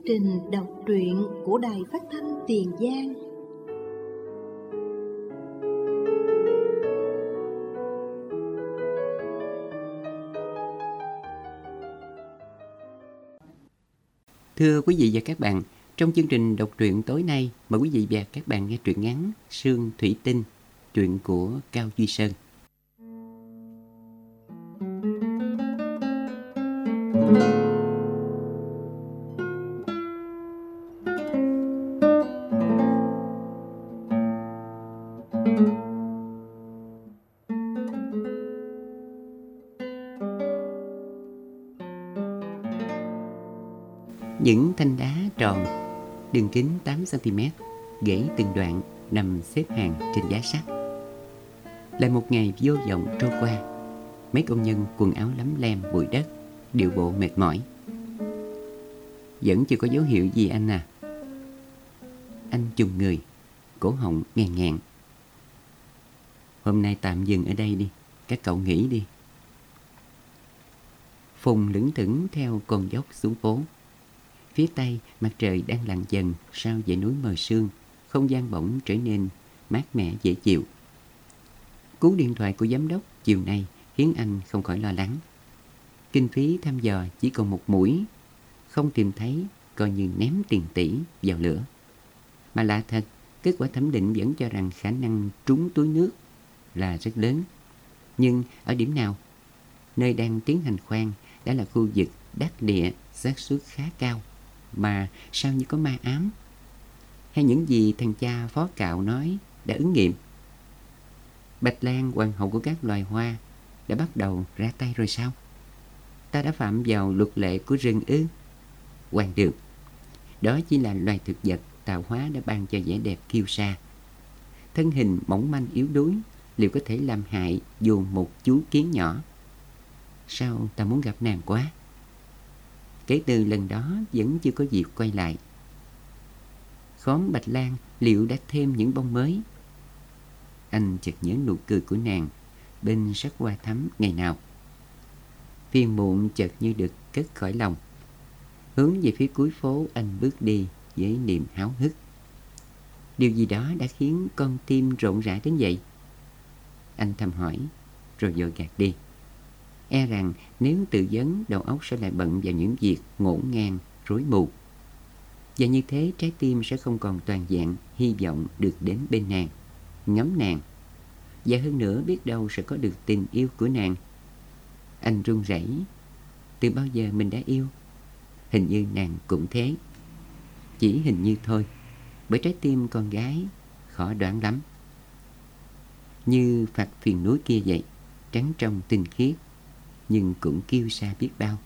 trình đọc truyện của Đài Phát thanh Tiền Giang. Thưa quý vị và các bạn, trong chương trình đọc truyện tối nay, mời quý vị và các bạn nghe truyện ngắn Sương Thủy Tinh, truyện của Cao Duy Sơn. Những thanh đá tròn, đường kính 8 cm, gãy từng đoạn nằm xếp hàng trên giá sắt. Lại một ngày vô vọng trôi qua, mấy công nhân quần áo lấm lem bụi đất, điệu bộ mệt mỏi. Vẫn chưa có dấu hiệu gì anh à? Anh chùng người, cổ họng nghèn nghẹn. Hôm nay tạm dừng ở đây đi, các cậu nghỉ đi. Phùng lững thững theo con dốc xuống phố. Phía tây mặt trời đang lặn dần sau dãy núi mờ sương, không gian bỗng trở nên mát mẻ dễ chịu. Cú điện thoại của giám đốc chiều nay khiến anh không khỏi lo lắng. Kinh phí thăm dò chỉ còn một mũi, không tìm thấy coi như ném tiền tỷ vào lửa. Mà lạ thật, kết quả thẩm định vẫn cho rằng khả năng trúng túi nước là rất lớn. Nhưng ở điểm nào? Nơi đang tiến hành khoan đã là khu vực đắc địa, xác suất khá cao. Mà sao như có ma ám? Hay những gì thằng cha phó cạo nói đã ứng nghiệm? Bạch Lan, hoàng hậu của các loài hoa, đã bắt đầu ra tay rồi sao? Ta đã phạm vào luật lệ của rừng ư? Hoàng đường, đó chỉ là loài thực vật tạo hóa đã ban cho vẻ đẹp kiêu sa. Thân hình mỏng manh yếu đuối, liệu có thể làm hại dù một chú kiến nhỏ? Sao ta muốn gặp nàng quá? Kể từ lần đó vẫn chưa có dịp quay lại. Khóm Bạch Lan liệu đã thêm những bông mới? Anh chợt nhớ nụ cười của nàng bên sắc hoa thắm ngày nào. Phiền muộn chợt như được cất khỏi lòng. Hướng về phía cuối phố anh bước đi với niềm háo hức. Điều gì đó đã khiến con tim rộn rã đến vậy? Anh thầm hỏi rồi vội gạt đi. E rằng nếu tự vấn, đầu óc sẽ lại bận vào những việc ngổn ngang, rối mù. Và như thế trái tim sẽ không còn toàn vẹn hy vọng được đến bên nàng, ngắm nàng. Và hơn nữa biết đâu sẽ có được tình yêu của nàng. Anh run rẩy. Từ bao giờ mình đã yêu? Hình như nàng cũng thế. Chỉ hình như thôi, bởi trái tim con gái khó đoán lắm. Như phạt phiền núi kia vậy, trắng trong tinh khiết, nhưng cũng kiêu sa biết bao.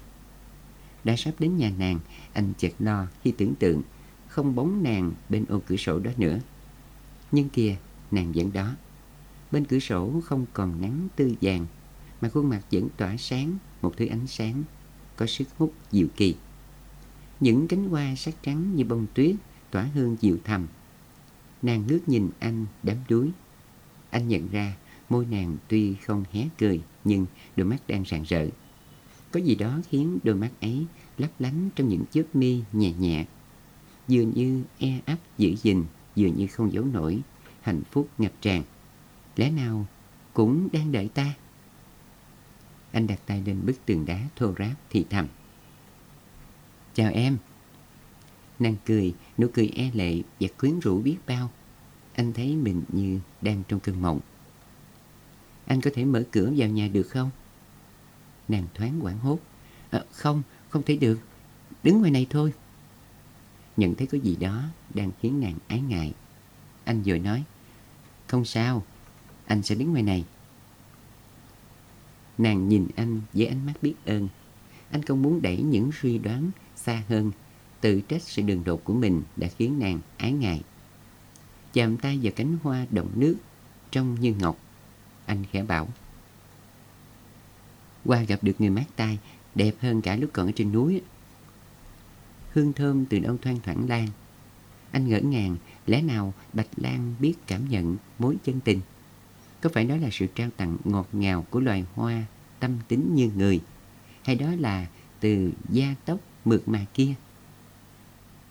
Đã sắp đến nhà nàng, anh chợt lo khi tưởng tượng không bóng nàng bên ô cửa sổ đó nữa. Nhưng kìa, nàng vẫn đó. Bên cửa sổ không còn nắng tươi vàng, mà khuôn mặt vẫn tỏa sáng một thứ ánh sáng có sức hút diệu kỳ. Những cánh hoa sắc trắng như bông tuyết tỏa hương dịu thầm. Nàng ngước nhìn anh đắm đuối. Anh nhận ra môi nàng tuy không hé cười, nhưng đôi mắt đang rạng rỡ. Có gì đó khiến đôi mắt ấy lấp lánh trong những chớp mi nhẹ nhẹ, vừa như e ấp giữ gìn, vừa như không giấu nổi hạnh phúc ngập tràn. Lẽ nào cũng đang đợi ta? Anh đặt tay lên bức tường đá thô ráp thì thầm. Chào em. Nàng cười, nụ cười e lệ và quyến rũ biết bao. Anh thấy mình như đang trong cơn mộng. Anh có thể mở cửa vào nhà được không? Nàng thoáng hoảng hốt. Không thể được. Đứng ngoài này thôi. Nhận thấy có gì đó đang khiến nàng ái ngại, anh vội nói. Không sao, anh sẽ đứng ngoài này. Nàng nhìn anh với ánh mắt biết ơn. Anh không muốn đẩy những suy đoán xa hơn, tự trách sự đường đột của mình đã khiến nàng ái ngại. Chạm tay vào cánh hoa động nước trông như ngọc, anh khẽ bảo. Qua gặp được người mát tay, đẹp hơn cả lúc còn ở trên núi. Hương thơm từ đâu thoang thoảng lan. Anh ngỡ ngàng, lẽ nào Bạch Lan biết cảm nhận mối chân tình? Có phải đó là sự trao tặng ngọt ngào của loài hoa tâm tính như người, hay đó là từ da tóc mượt mà kia?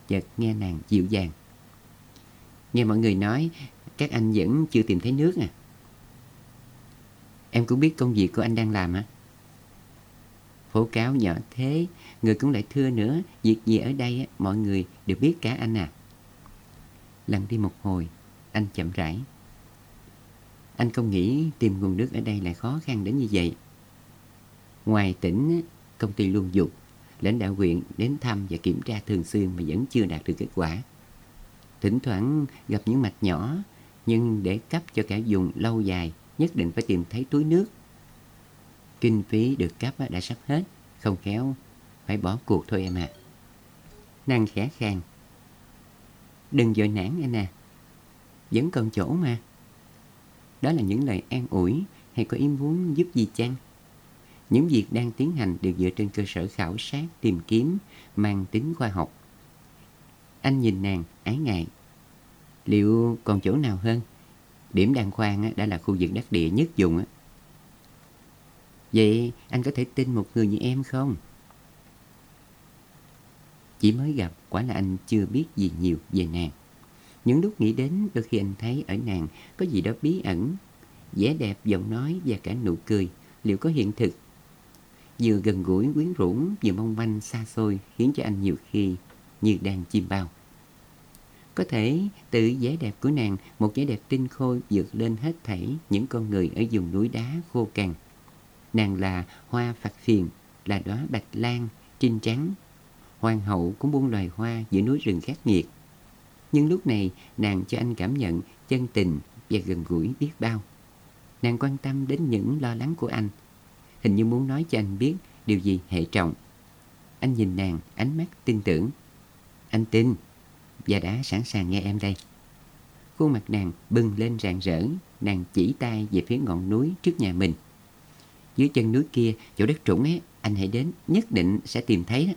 chợt nghe nàng dịu dàng: Nghe mọi người nói các anh vẫn chưa tìm thấy nước à? Em cũng biết công việc của anh đang làm hả? Phố cáo nhỏ thế, người cũng lại thưa nữa, việc gì ở đây mọi người đều biết cả anh à. Lặng đi một hồi, anh chậm rãi: Anh không nghĩ tìm nguồn nước ở đây lại khó khăn đến như vậy. Ngoài tỉnh, công ty luôn dục, lãnh đạo huyện đến thăm và kiểm tra thường xuyên mà vẫn chưa đạt được kết quả. Thỉnh thoảng gặp những mạch nhỏ, nhưng để cấp cho cả vùng lâu dài nhất định phải tìm thấy túi nước. Kinh phí được cấp đã sắp hết, không khéo phải bỏ cuộc thôi em à. Nàng khẽ khàng: Đừng vội nản anh à, vẫn còn chỗ mà. Đó là những lời an ủi hay có ý muốn giúp gì chăng? Những việc đang tiến hành đều dựa trên cơ sở khảo sát, tìm kiếm, mang tính khoa học. Anh nhìn nàng ái ngại: Liệu còn chỗ nào hơn? Điểm đàng khoan đã là khu vực đắc địa nhất vùng. Vậy anh có thể tin một người như em không? Chỉ mới gặp, quả là anh chưa biết gì nhiều về nàng. Những lúc nghĩ đến, đôi khi anh thấy ở nàng có gì đó bí ẩn. Vẻ đẹp, giọng nói và cả nụ cười liệu có hiện thực? Vừa gần gũi quyến rũ, vừa mong manh xa xôi, khiến cho anh nhiều khi như đang chim bao. Có thể từ vẻ đẹp của nàng, một vẻ đẹp tinh khôi vượt lên hết thảy những con người ở vùng núi đá khô cằn. Nàng là hoa phạt phiền, là đóa bạch lan trinh trắng, hoàng hậu của muôn loài hoa giữa núi rừng khắc nghiệt. Nhưng lúc này nàng cho anh cảm nhận chân tình và gần gũi biết bao. Nàng quan tâm đến những lo lắng của anh, hình như muốn nói cho anh biết điều gì hệ trọng. Anh nhìn nàng ánh mắt tin tưởng: Anh tin và đã sẵn sàng nghe em đây. Khuôn mặt nàng bừng lên rạng rỡ, nàng chỉ tay về phía ngọn núi trước nhà mình: Dưới chân núi kia, chỗ đất trũng ấy, anh hãy đến, nhất định sẽ tìm thấy đó.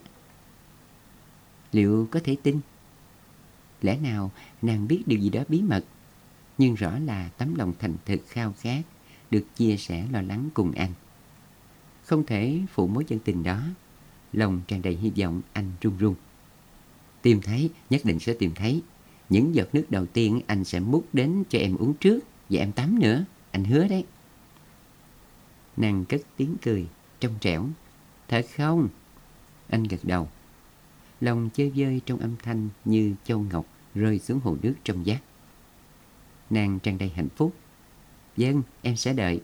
Liệu có thể tin? Lẽ nào nàng biết điều gì đó bí mật, nhưng rõ là tấm lòng thành thực khao khát được chia sẻ lo lắng cùng anh. Không thể phụ mối chân tình đó, lòng tràn đầy hy vọng, anh run run. Tìm thấy, nhất định sẽ tìm thấy. Những giọt nước đầu tiên anh sẽ múc đến cho em uống trước, và em tắm nữa, anh hứa đấy. Nàng cất tiếng cười trong trẻo: Thật không? Anh gật đầu. Lòng chơi vơi trong âm thanh như châu ngọc rơi xuống hồ nước trong vắt. Nàng tràn đầy hạnh phúc: Vâng, em sẽ đợi.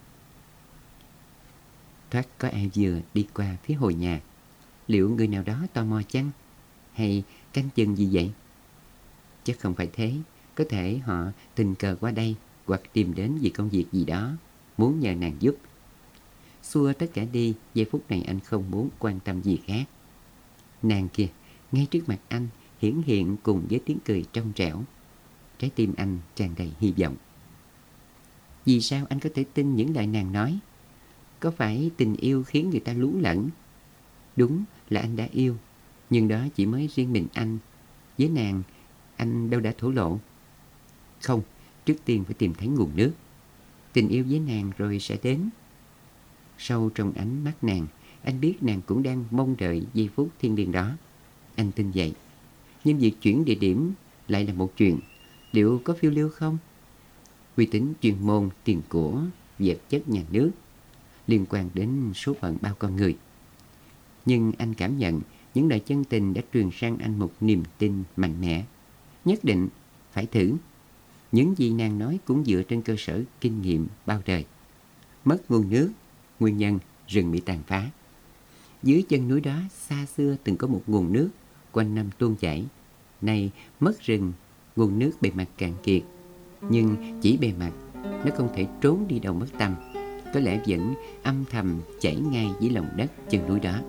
Thoát có ai vừa đi qua phía hồi nhà. Liệu người nào đó tò mò chăng? Hay canh chừng gì vậy? Chắc không phải thế. Có thể họ tình cờ qua đây, hoặc tìm đến vì công việc gì đó, muốn nhờ nàng giúp. Xua tất cả đi, giây phút này anh không muốn quan tâm gì khác. Nàng kia, ngay trước mặt anh, hiển hiện cùng với tiếng cười trong trẻo. Trái tim anh tràn đầy hy vọng. Vì sao anh có thể tin những lời nàng nói? Có phải tình yêu khiến người ta lú lẫn? Đúng là anh đã yêu, nhưng đó chỉ mới riêng mình anh. Với nàng, anh đâu đã thổ lộ. Không, trước tiên phải tìm thấy nguồn nước. Tình yêu với nàng rồi sẽ đến. Sâu trong ánh mắt nàng, anh biết nàng cũng đang mong đợi giây phút thiêng liêng đó. Anh tin vậy. Nhưng việc chuyển địa điểm lại là một chuyện. Liệu có phiêu lưu không? Uy tín chuyên môn, tiền của, vật chất nhà nước, liên quan đến số phận bao con người. Nhưng anh cảm nhận những lời chân tình đã truyền sang anh một niềm tin mạnh mẽ. Nhất định phải thử. Những gì nàng nói cũng dựa trên cơ sở kinh nghiệm bao đời. Mất nguồn nước, nguyên nhân rừng bị tàn phá. Dưới chân núi đó xa xưa từng có một nguồn nước quanh năm tuôn chảy. Nay mất rừng, nguồn nước bề mặt cạn kiệt. Nhưng chỉ bề mặt, nó không thể trốn đi đâu mất tăm. Có lẽ vẫn âm thầm chảy ngay dưới lòng đất chân núi đó.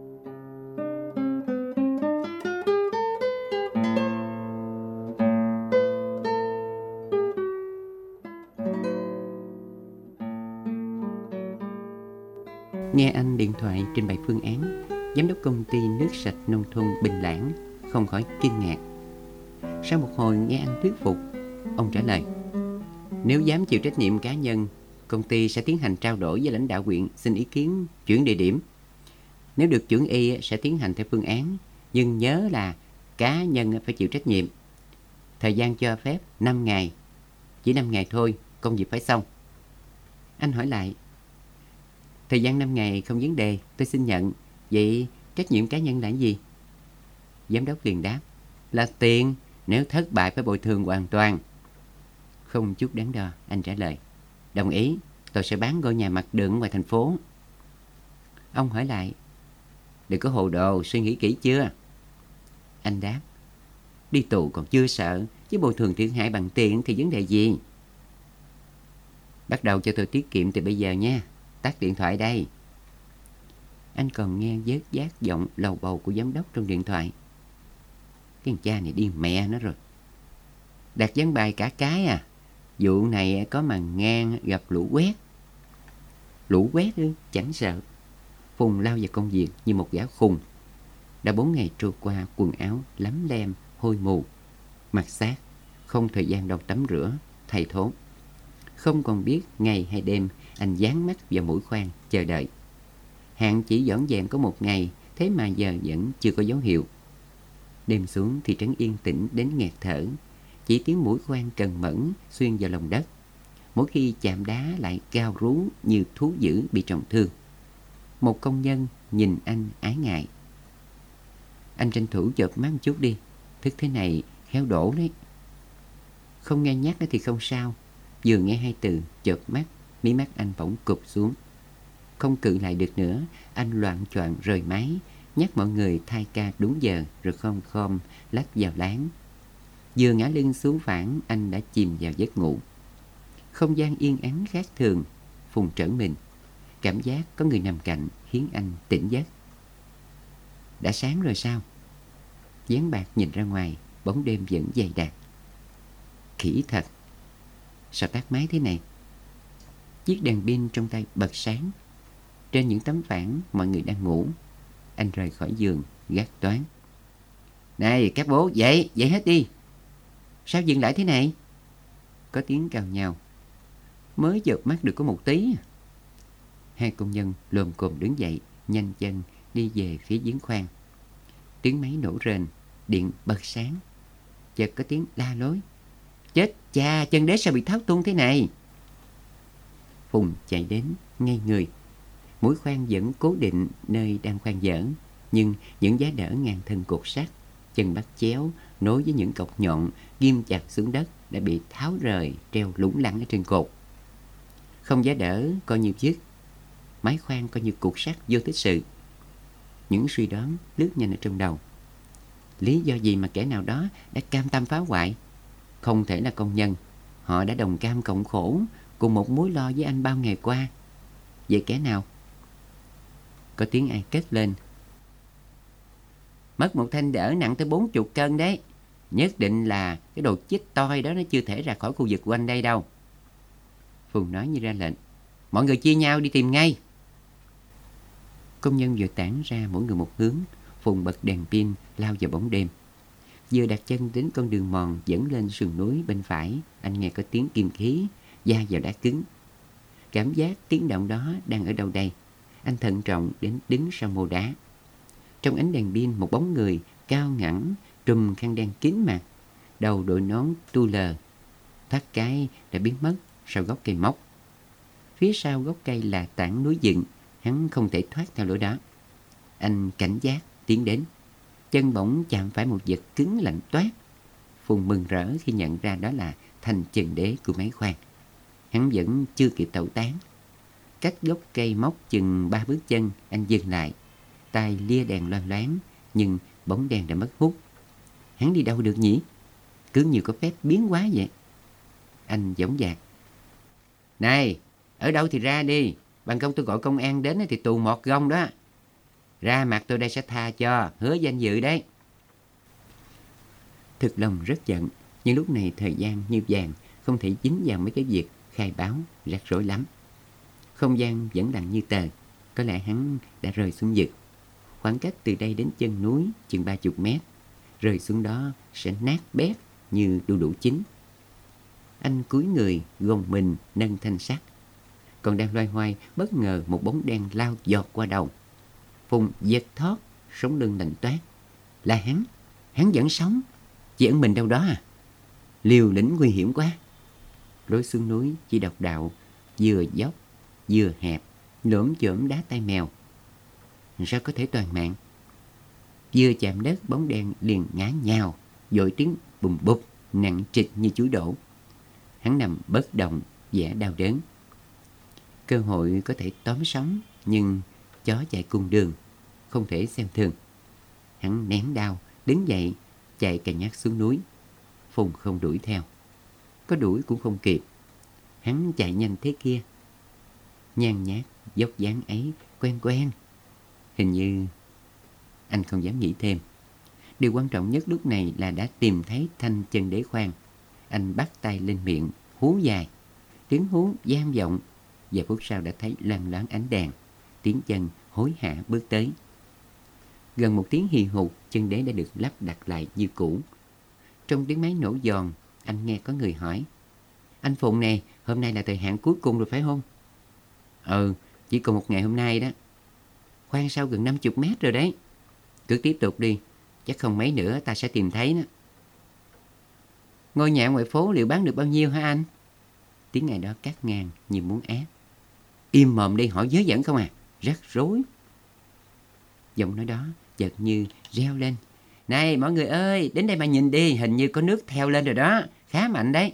Nghe anh điện thoại trình bày phương án, giám đốc công ty nước sạch nông thôn Bình Lãng không khỏi kinh ngạc. Sau một hồi nghe anh thuyết phục, ông trả lời: Nếu dám chịu trách nhiệm cá nhân, công ty sẽ tiến hành trao đổi với lãnh đạo huyện xin ý kiến chuyển địa điểm. Nếu được chuẩn y sẽ tiến hành theo phương án, nhưng nhớ là cá nhân phải chịu trách nhiệm. Thời gian cho phép 5 ngày. Chỉ 5 ngày thôi, công việc phải xong. Anh hỏi lại, thời gian 5 ngày không vấn đề, tôi xin nhận. Vậy trách nhiệm cá nhân là gì? Giám đốc liền đáp, là tiền, nếu thất bại phải bồi thường hoàn toàn. Không chút đắn đo, anh trả lời, đồng ý, tôi sẽ bán ngôi nhà mặt đường ngoài thành phố. Ông hỏi lại, đừng có hồ đồ, suy nghĩ kỹ chưa? Anh đáp, đi tù còn chưa sợ, chứ bồi thường thiệt hại bằng tiền thì vấn đề gì? Bắt đầu cho tôi tiết kiệm từ bây giờ nha. Tắt điện thoại đây. Anh còn nghe vớt vát giọng lầu bầu của giám đốc trong điện thoại. Cái thằng cha này điên mẹ nó rồi. Đặt ván bài cả cái à. Vụ này có màn ngang gặp lũ quét. Lũ quét ư? Chẳng sợ. Phùng lao vào công việc như một gã khùng. Đã 4 ngày trôi qua, quần áo lấm lem, hôi mù, mặt xác, không thời gian đâu tắm rửa, thay thốn. Không còn biết ngày hay đêm, anh dán mắt vào mũi khoan chờ đợi. Hạn chỉ dọn dẹp có 1 ngày, thế mà giờ vẫn chưa có dấu hiệu. Đêm xuống thị trấn yên tĩnh đến nghẹt thở. Chỉ tiếng mũi khoan cần mẫn xuyên vào lòng đất. Mỗi khi chạm đá lại cao rú như thú dữ bị trọng thương. Một công nhân nhìn anh ái ngại. Anh tranh thủ chợp mắt một chút đi, thức thế này khéo đổ đấy. Không nghe nhắc thì không sao. Vừa nghe 2 từ chợp mắt, mí mắt anh bỗng cụp xuống. Không cự lại được nữa, anh loạng choạng rời máy, nhắc mọi người thay ca đúng giờ rồi khom lách vào láng. Vừa ngã lưng xuống phản, anh đã chìm vào giấc ngủ. Không gian yên ắng khác thường. Phùng trở mình. Cảm giác có người nằm cạnh khiến anh tỉnh giấc. Đã sáng rồi sao? Dán bạc nhìn ra ngoài, bóng đêm vẫn dày đặc. Khỉ thật. Sao tắt máy thế này? Chiếc đèn pin trong tay bật sáng. Trên những tấm phản mọi người đang ngủ. Anh rời khỏi giường, gác toán. Này các bố, dậy hết đi. Sao dừng lại thế này? Có tiếng cào nhào. Mới chợp mắt được có một tí. 2 công nhân lồm cồm đứng dậy, nhanh chân đi về phía giếng khoan. Tiếng máy nổ rền, điện bật sáng. Chợt có tiếng la lối. Chết cha, chân đế sao bị tháo tung thế này? Phùng chạy đến, ngay người. Mũi khoan vẫn cố định nơi đang khoan dở, nhưng những giá đỡ ngang thân cột sắt, chân bắt chéo nối với những cọc nhọn ghim chặt xuống đất đã bị tháo rời treo lủng lẳng ở trên cột. Không giá đỡ coi như dứt, máy khoan coi như cột sắt vô tích sự. Những suy đoán lướt nhanh ở trong đầu. Lý do gì mà kẻ nào đó đã cam tâm phá hoại? Không thể là công nhân. Họ đã đồng cam cộng khổ, cùng một mối lo với anh bao ngày qua. Vậy kẻ nào? Có tiếng ai cất lên. Mất một thanh đỡ nặng tới 40 cân đấy. Nhất định là cái đồ chích toi đó nó chưa thể ra khỏi khu vực quanh đây đâu. Phùng nói như ra lệnh. Mọi người chia nhau đi tìm ngay. Công nhân vừa tản ra mỗi người một hướng. Phùng bật đèn pin lao vào bóng đêm. Vừa đặt chân đến con đường mòn dẫn lên sườn núi bên phải, anh nghe có tiếng kim khí va vào đá cứng. Cảm giác tiếng động đó đang ở đâu đây? Anh thận trọng đến đứng sau mô đá. Trong ánh đèn pin, một bóng người cao ngẳn, trùm khăn đen kín mặt, đầu đội nón tu lờ, thoát cái đã biến mất sau gốc cây mốc. Phía sau gốc cây là tảng núi dựng, hắn không thể thoát theo lối đó. Anh cảnh giác tiến đến, chân bỗng chạm phải một vật cứng lạnh toát. Phùng mừng rỡ khi nhận ra đó là thanh chân đế của máy khoan. Hắn vẫn chưa kịp tẩu tán. Cách gốc cây mốc chừng 3 bước chân, anh dừng lại, tay lia đèn loang loáng, nhưng bóng đèn đã mất hút. Hắn đi đâu được nhỉ? Cứ như có phép biến hóa vậy. Anh dõng dạc. Này, ở đâu thì ra đi. Bằng không tôi gọi công an đến thì tù 1 gông đó. Ra mặt tôi đây sẽ tha cho, hứa danh dự đấy. Thực lòng rất giận, nhưng lúc này thời gian như vàng, không thể dính vào mấy cái việc khai báo rắc rối lắm. Không gian vẫn lặng như tờ, có lẽ hắn đã rơi xuống vực. Khoảng cách từ đây đến chân núi chừng 30 mét, rơi xuống đó sẽ nát bét như đu đủ chín. Anh cúi người gồng mình nâng thanh sắt. Còn đang loay hoay, bất ngờ một bóng đen lao giọt qua đầu. Phùng giật thót, sống lưng lạnh toát. Là hắn Hắn vẫn sống, chỉ ẩn mình đâu đó à? Liều lĩnh nguy hiểm quá. Lối xuống núi chỉ độc đạo, vừa dốc vừa hẹp, lởm chởm đá tay mèo. Sao có thể toàn mạng? Vừa chạm đất, bóng đen liền ngã nhào, dội tiếng bùm bụp nặng trịch như chuối đổ. Hắn nằm bất động, vẻ đau đớn. Cơ hội có thể tóm sống, nhưng chó chạy cùng đường, không thể xem thường. Hắn nén đau, đứng dậy, chạy cà nhắc xuống núi. Phùng không đuổi theo, có đuổi cũng không kịp. Hắn chạy nhanh thế kia, nhan nhác dốc dáng ấy quen quen. Hình như anh không dám nghĩ thêm. Điều quan trọng nhất lúc này là đã tìm thấy thanh chân đế khoan. Anh bắt tay lên miệng, hú dài. Tiếng hú vang vọng. Vài phút sau đã thấy loang loáng ánh đèn. Tiếng chân hối hả bước tới. Gần một tiếng hì hục, chân đế đã được lắp đặt lại như cũ. Trong tiếng máy nổ giòn, anh nghe có người hỏi: "Anh Phụng nè, hôm nay là thời hạn cuối cùng rồi phải không?" "Ừ, chỉ còn một ngày hôm nay đó." "Khoan sau gần 50 mét rồi đấy." "Cứ tiếp tục đi, chắc không mấy nữa ta sẽ tìm thấy đó." "Ngôi nhà ngoài phố liệu bán được bao nhiêu hả anh?" Tiếng ngày đó cắt ngang như muốn ép. "Im mồm đi, hỏi dớ dẫn không à, rắc rối." Giọng nói đó chợt như reo lên: "Này mọi người ơi, đến đây mà nhìn đi, hình như có nước theo lên rồi đó, khá mạnh đấy."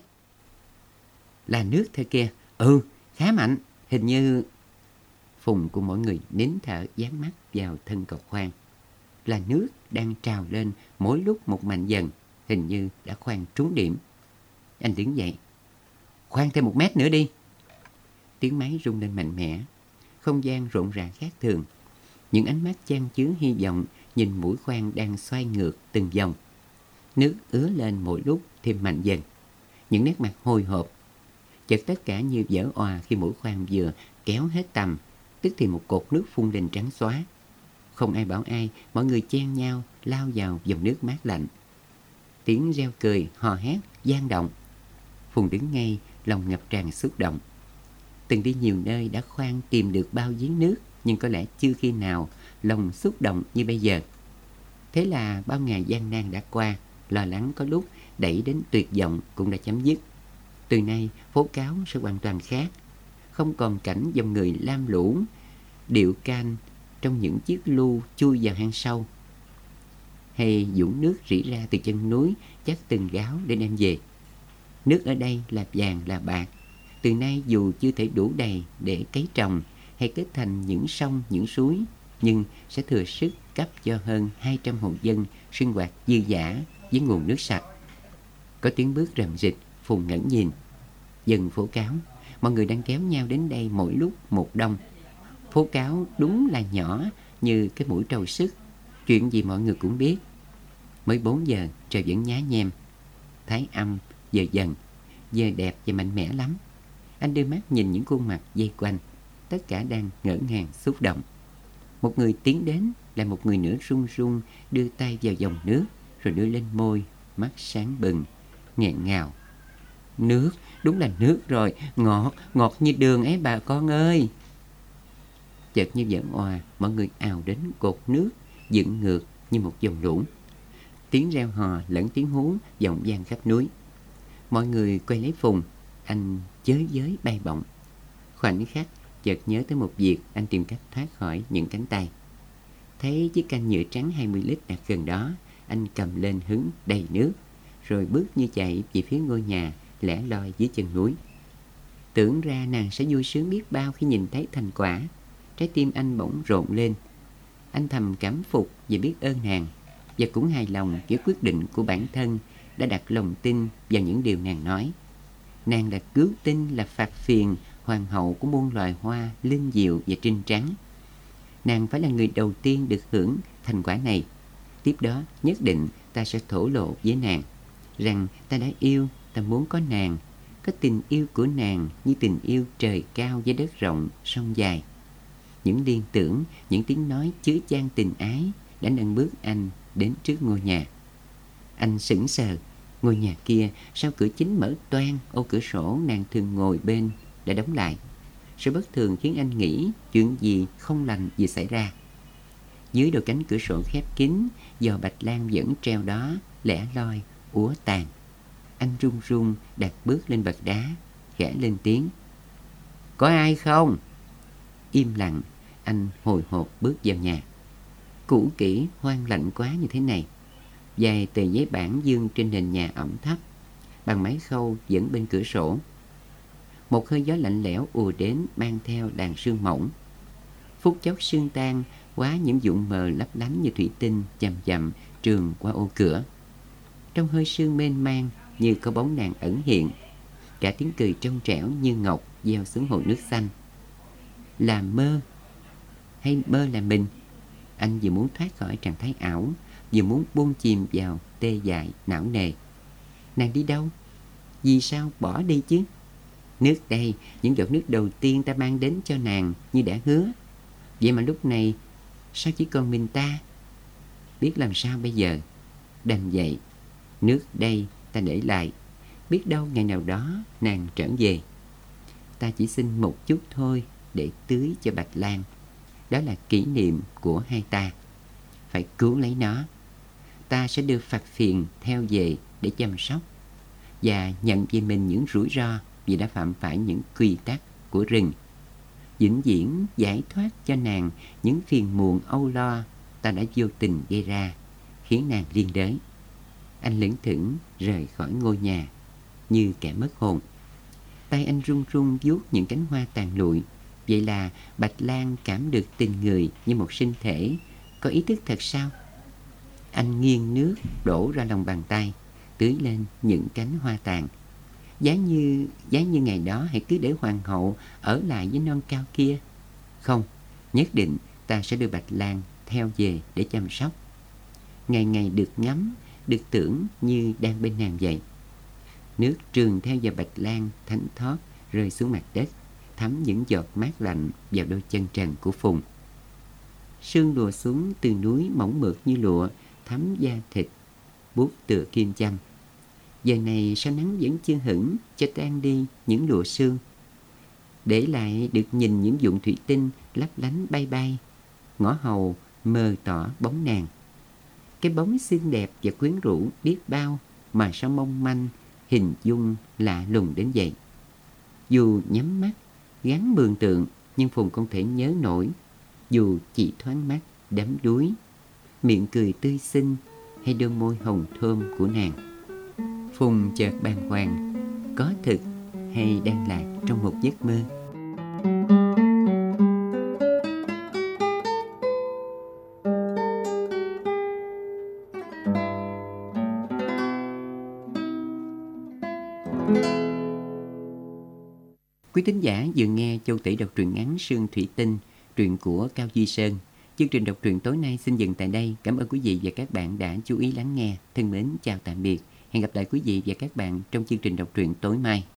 "Là nước theo kia?" "Ừ, khá mạnh, hình như..." Phùng của mỗi người nín thở dán mắt vào thân cầu khoan. Là nước đang trào lên mỗi lúc một mạnh dần, hình như đã khoan trúng điểm. Anh đứng dậy: "Khoan thêm 1 mét nữa đi." Tiếng máy rung lên mạnh mẽ, không gian rộn ràng khác thường. Những ánh mắt chan chứa hy vọng nhìn mũi khoan đang xoay ngược từng vòng. Nước ứa lên mỗi lúc thêm mạnh dần. Những nét mặt hồi hộp. Chợt tất cả như vỡ òa khi mũi khoan vừa kéo hết tầm, tức thì một cột nước phun lên trắng xóa. Không ai bảo ai, mọi người chen nhau lao vào dòng nước mát lạnh. Tiếng reo cười, hò hét, vang động. Phùng đứng ngay, lòng ngập tràn xúc động. Từng đi nhiều nơi đã khoan tìm được bao giếng nước, nhưng có lẽ chưa khi nào lòng xúc động như bây giờ. Thế là bao ngày gian nan đã qua, lo lắng có lúc đẩy đến tuyệt vọng cũng đã chấm dứt. Từ nay phố Cáo sẽ hoàn toàn khác. Không còn cảnh dòng người lam lũ điệu can trong những chiếc lu chui vào hang sâu, hay vũng nước rỉ ra từ chân núi chắt từng gáo để đem về. Nước ở đây là vàng là bạc. Từ nay dù chưa thể đủ đầy để cấy trồng hay kết thành những sông những suối, nhưng sẽ thừa sức cấp cho hơn 200 hộ dân sinh hoạt dư dả với nguồn nước sạch. Có tiếng bước rầm rịch. Phùng ngẩng nhìn. Dân phố Cáo, mọi người đang kéo nhau đến đây mỗi lúc một đông. Phố Cáo đúng là nhỏ như cái mũi trâu sức. Chuyện gì mọi người cũng biết. Mới 4 giờ trời vẫn nhá nhem. Thái âm giờ dần, giờ đẹp và mạnh mẽ lắm. Anh đưa mắt nhìn những khuôn mặt vây quanh, tất cả đang ngỡ ngàng xúc động. Một người tiến đến, lại một người nữa run run đưa tay vào dòng nước, rồi đưa lên môi, mắt sáng bừng, nghẹn ngào: "Nước, đúng là nước rồi, ngọt, ngọt như đường ấy bà con ơi." Chợt như vỡ òa, mọi người ào đến cột nước, dựng ngược như một dòng lũ. Tiếng reo hò lẫn tiếng hú vọng vang khắp núi. Mọi người quay lấy Phùng, anh chới giới bay bổng. Khoảnh khắc chợt nhớ tới một việc, anh tìm cách thoát khỏi những cánh tay. Thấy chiếc can nhựa trắng 20 lít đặt gần đó, anh cầm lên hứng đầy nước, rồi bước như chạy về phía ngôi nhà lẻ loi dưới chân núi. Tưởng ra nàng sẽ vui sướng biết bao khi nhìn thấy thành quả. Trái tim anh bỗng rộn lên. Anh thầm cảm phục và biết ơn nàng, và cũng hài lòng với quyết định của bản thân đã đặt lòng tin vào những điều nàng nói. Nàng là cứu tinh, là phạt phiền, hoàng hậu của muôn loài hoa, linh diệu và trinh trắng. Nàng phải là người đầu tiên được hưởng thành quả này. Tiếp đó nhất định ta sẽ thổ lộ với nàng rằng ta đã yêu, ta muốn có nàng, có tình yêu của nàng như tình yêu trời cao với đất rộng, sông dài. Những liên tưởng, những tiếng nói chứa chan tình ái đã nâng bước anh đến trước ngôi nhà. Anh sững sờ. Ngôi nhà kia sau cửa chính mở toang, ô cửa sổ nàng thường ngồi bên đã đóng lại. Sự bất thường khiến anh nghĩ chuyện gì không lành vừa xảy ra. Dưới đôi cánh cửa sổ khép kín, giò bạch lan vẫn treo đó, lẻ loi, úa tàn. Anh run run đặt bước lên bậc đá, khẽ lên tiếng. Có ai không? Im lặng, anh hồi hộp bước vào nhà. Cũ kỹ, hoang lạnh quá như thế này. Vài tờ giấy bản dương trên nền nhà ẩm thấp. Bàn máy khâu vẫn bên cửa sổ. Một hơi gió lạnh lẽo ùa đến mang theo làn sương mỏng. Phút chốc sương tan, quá những vụn mờ lấp lánh như thủy tinh chậm chậm trườn qua ô cửa. Trong hơi sương mênh mang như có bóng nàng ẩn hiện. Cả tiếng cười trong trẻo như ngọc gieo xuống hồ nước xanh. Là mơ hay mơ là mình? Anh vừa muốn thoát khỏi trạng thái ảo, vừa muốn buông chìm vào tê dại não nề. Nàng đi đâu? Vì sao bỏ đi chứ? Nước đây, những giọt nước đầu tiên ta mang đến cho nàng như đã hứa. Vậy mà lúc này sao chỉ còn mình ta? Biết làm sao bây giờ? Đành vậy, nước đây ta để lại. Biết đâu ngày nào đó nàng trở về. Ta chỉ xin một chút thôi để tưới cho bạch lan. Đó là kỷ niệm của hai ta. Phải cứu lấy nó. Ta sẽ đưa phạt phiền theo về để chăm sóc và nhận về mình những rủi ro vì đã phạm phải những quy tắc của rừng. Vĩnh viễn giải thoát cho nàng những phiền muộn âu lo ta đã vô tình gây ra, khiến nàng liên đới. Anh lững thững rời khỏi ngôi nhà như kẻ mất hồn. Tay anh run run vuốt những cánh hoa tàn lụi. Vậy là bạch lan cảm được tình người như một sinh thể có ý thức thật sao? Anh nghiêng nước đổ ra lòng bàn tay, tưới lên những cánh hoa tàn. Giá như ngày đó hãy cứ để hoàng hậu ở lại với non cao kia. Không, nhất định ta sẽ đưa bạch lan theo về để chăm sóc. Ngày ngày được ngắm, được tưởng như đang bên nàng vậy. Nước trườn theo vào bạch lan thánh thót rơi xuống mặt đất, thấm những giọt mát lạnh vào đôi chân trần của Phùng. Sương lùa xuống từ núi mỏng mượt như lụa, thấm da thịt, buốt tựa kim châm. Giờ này sao nắng vẫn chưa hửng cho tan đi những lụa sương, để lại được nhìn những vụn thủy tinh lấp lánh bay bay. Ngõ hầu mờ tỏ bóng nàng. Cái bóng xinh đẹp và quyến rũ biết bao mà sao mong manh, hình dung lạ lùng đến vậy. Dù nhắm mắt gắng mường tượng, nhưng Phùng không thể nhớ nổi. Dù chỉ thoáng mắt đắm đuối, miệng cười tươi xinh hay đôi môi hồng thơm của nàng. Phùng chợt bàng hoàng, có thực hay đang lạc trong một giấc mơ? Quý thính giả vừa nghe Châu Tỷ đọc truyện ngắn Sương Thủy Tinh, truyện của Cao Duy Sơn. Chương trình đọc truyện tối nay xin dừng tại đây. Cảm ơn quý vị và các bạn đã chú ý lắng nghe. Thân mến chào tạm biệt. Hẹn gặp lại quý vị và các bạn trong chương trình đọc truyện tối mai.